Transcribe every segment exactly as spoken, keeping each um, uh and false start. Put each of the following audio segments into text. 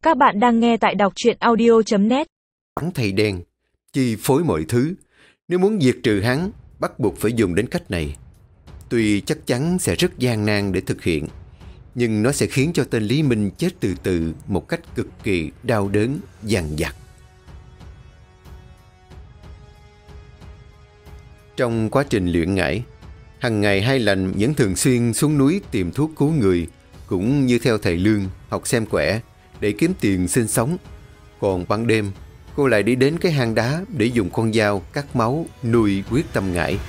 Các bạn đang nghe tại đọc truyện audio chấm net. Hắn thầy đen, chi phối mọi thứ. Nếu muốn diệt trừ hắn, bắt buộc phải dùng đến cách này. Tuy chắc chắn sẽ rất gian nan để thực hiện, nhưng nó sẽ khiến cho tên Lý Minh chết từ từ một cách cực kỳ đau đớn, dằn vặt. Trong quá trình luyện ngải, hằng ngày Hai Lành vẫn thường xuyên xuống núi tìm thuốc cứu người, cũng như theo thầy Lương học xem quẻ để kiếm tiền sinh sống. Còn ban đêm, cô lại đi đến cái hang đá để dùng con dao cắt máu nuôi quyết tâm ngải.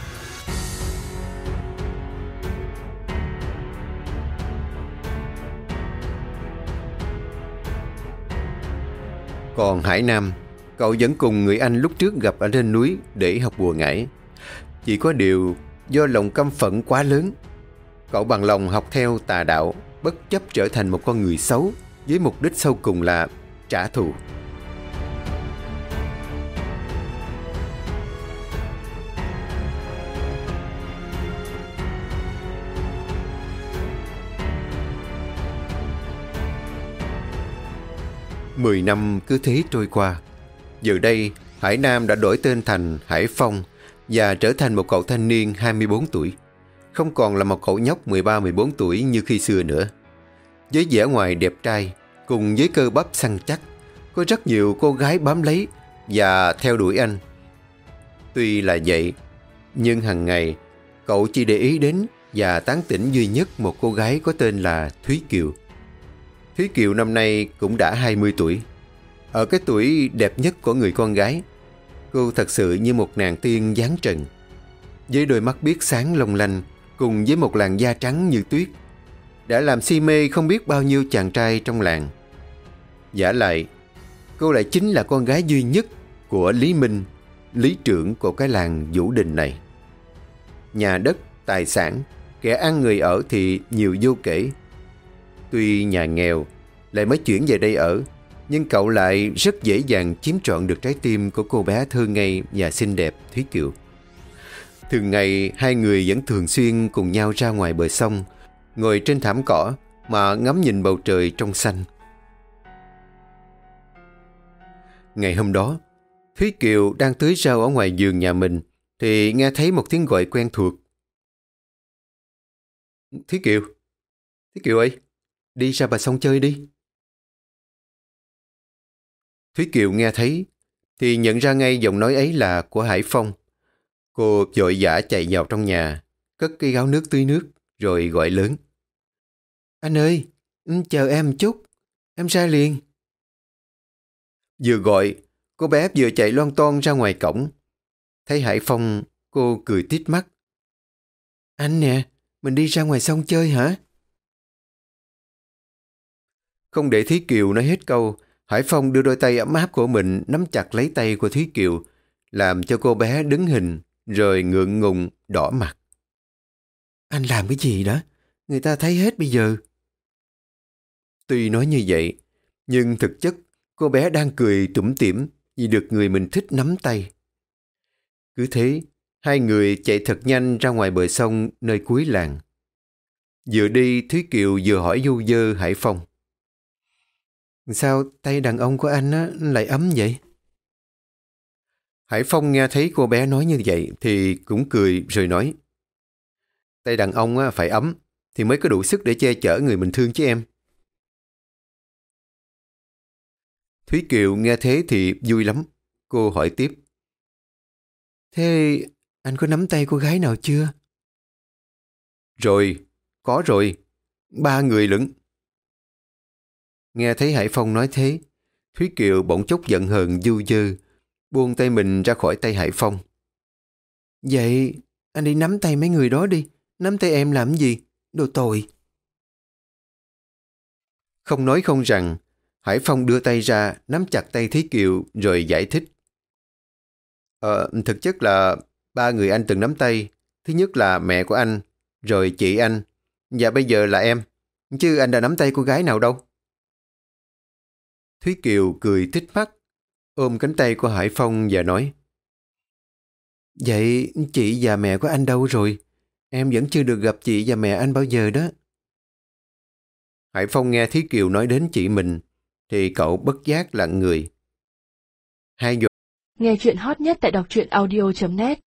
Còn Hải Nam, cậu vẫn cùng người anh lúc trước gặp ở trên núi để học bùa ngải. Chỉ có điều do lòng căm phẫn quá lớn, cậu bằng lòng học theo tà đạo, bất chấp trở thành một con người xấu với mục đích sau cùng là trả thù. Mười năm cứ thế trôi qua. Giờ đây, Hải Nam đã đổi tên thành Hải Phong và trở thành một cậu thanh niên hai mươi bốn tuổi. Không còn là một cậu nhóc mười ba mười bốn tuổi như khi xưa nữa. Với vẻ ngoài đẹp trai, cùng với cơ bắp săn chắc, có rất nhiều cô gái bám lấy và theo đuổi anh. Tuy là vậy, nhưng hàng ngày, cậu chỉ để ý đến và tán tỉnh duy nhất một cô gái có tên là Thúy Kiều. Thúy Kiều năm nay cũng đã hai mươi tuổi. Ở cái tuổi đẹp nhất của người con gái, cô thật sự như một nàng tiên dáng trần. Với đôi mắt biếc sáng long lanh, cùng với một làn da trắng như tuyết, đã làm si mê không biết bao nhiêu chàng trai trong làng. Vả lại, cô lại chính là con gái duy nhất của Lý Minh, lý trưởng của cái làng Vũ Đình này. Nhà đất, tài sản, kẻ ăn người ở thì nhiều vô kể. Tuy nhà nghèo, lại mới chuyển về đây ở, nhưng cậu lại rất dễ dàng chiếm trọn được trái tim của cô bé thơ ngây và xinh đẹp Thúy Kiều. Thường ngày, hai người vẫn thường xuyên cùng nhau ra ngoài bờ sông, ngồi trên thảm cỏ mà ngắm nhìn bầu trời trong xanh. Ngày hôm đó, Thúy Kiều đang tưới rau ở ngoài vườn nhà mình thì nghe thấy một tiếng gọi quen thuộc. Thúy Kiều, Thúy Kiều ơi, đi ra bờ sông chơi đi. Thúy Kiều nghe thấy thì nhận ra ngay giọng nói ấy là của Hải Phong. Cô vội vã chạy vào trong nhà, cất cái gáo nước tưới nước, rồi gọi lớn. Anh ơi, chờ em một chút, em ra liền. Vừa gọi, cô bé vừa chạy loan toan ra ngoài cổng. Thấy Hải Phong, cô cười tít mắt. Anh nè, mình đi ra ngoài sông chơi hả? Không để Thúy Kiều nói hết câu, Hải Phong đưa đôi tay ấm áp của mình nắm chặt lấy tay của Thúy Kiều, làm cho cô bé đứng hình, rồi ngượng ngùng, đỏ mặt. Anh làm cái gì đó? Người ta thấy hết bây giờ. Tuy nói như vậy, nhưng thực chất cô bé đang cười tủm tỉm vì được người mình thích nắm tay. Cứ thế, hai người chạy thật nhanh ra ngoài bờ sông nơi cuối làng. Vừa đi, Thúy Kiều vừa hỏi du dơ Hải Phong. Sao tay đàn ông của anh á, lại ấm vậy? Hải Phong nghe thấy cô bé nói như vậy thì cũng cười rồi nói. Tay đàn ông á, phải ấm thì mới có đủ sức để che chở người mình thương chứ em. Thúy Kiều nghe thế thì vui lắm. Cô hỏi tiếp. Thế anh có nắm tay cô gái nào chưa? Rồi, có rồi. Ba người lận. Nghe thấy Hải Phong nói thế, Thúy Kiều bỗng chốc giận hờn du dơ, buông tay mình ra khỏi tay Hải Phong. Vậy anh đi nắm tay mấy người đó đi, nắm tay em làm gì? Đồ tồi. Không nói không rằng, Hải Phong đưa tay ra, nắm chặt tay Thúy Kiều rồi giải thích. Ờ, thực chất là ba người anh từng nắm tay. Thứ nhất là mẹ của anh, rồi chị anh, và bây giờ là em. Chứ anh đã nắm tay cô gái nào đâu. Thúy Kiều cười thích mắt, ôm cánh tay của Hải Phong và nói. Vậy chị và mẹ của anh đâu rồi? Em vẫn chưa được gặp chị và mẹ anh bao giờ đó. Hải Phong nghe Thúy Kiều nói đến chị mình thì cậu bất giác lặng người. Hai Nghe chuyện hot nhất tại đọc truyện audio chấm net